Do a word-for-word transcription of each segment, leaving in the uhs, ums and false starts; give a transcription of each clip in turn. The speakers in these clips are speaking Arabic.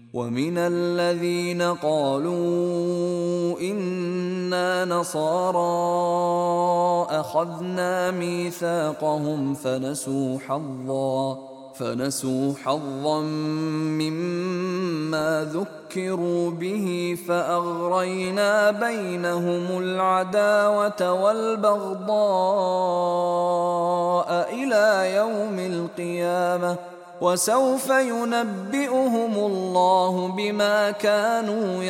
ومن الذين قالوا إنا نصارى أخذنا ميثاقهم فنسوا حظا فنسوا حظا مما ذكروا به فأغرينا بينهم العداوة والبغضاء إلى يوم القيامة وسوف ينبئهم الله بما كانوا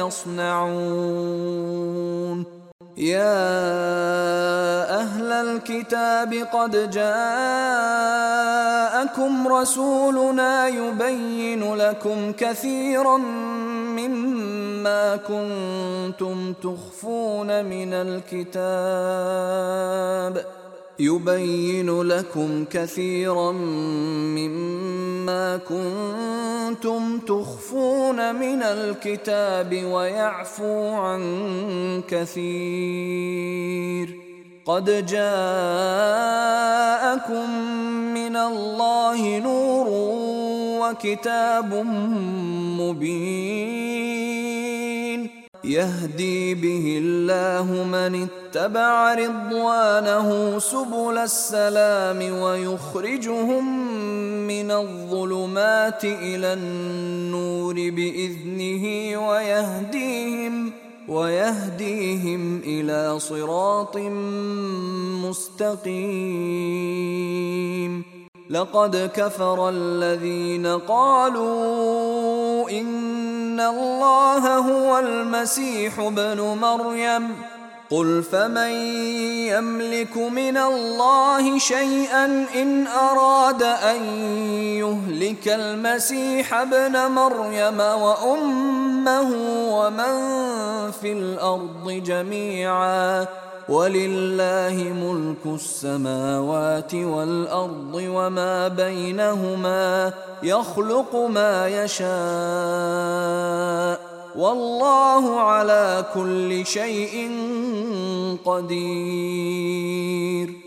يصنعون. يا أهل الكتاب قد جاءكم رسولنا يبين لكم كثيرا مما كنتم تخفون من الكتاب يبين لكم كثيرا مما كنتم تخفون من الكتاب ويعفو عن كثير. قد جاءكم من الله نور وكتاب مبين يهدي به الله من اتبع رضوانه سبل السلام ويخرجهم من الظلمات إلى النور بإذنه ويهديهم ويهديهم إلى صراط مستقيم. لقد كفر الذين قالوا إن الله هو المسيح ابن مريم قل فمن يملك من الله شيئا إن أراد أن يهلك المسيح ابن مريم وأمه ومن في الأرض جميعا ولله ملك السماوات والأرض وما بينهما يخلق ما يشاء والله على كل شيء قدير.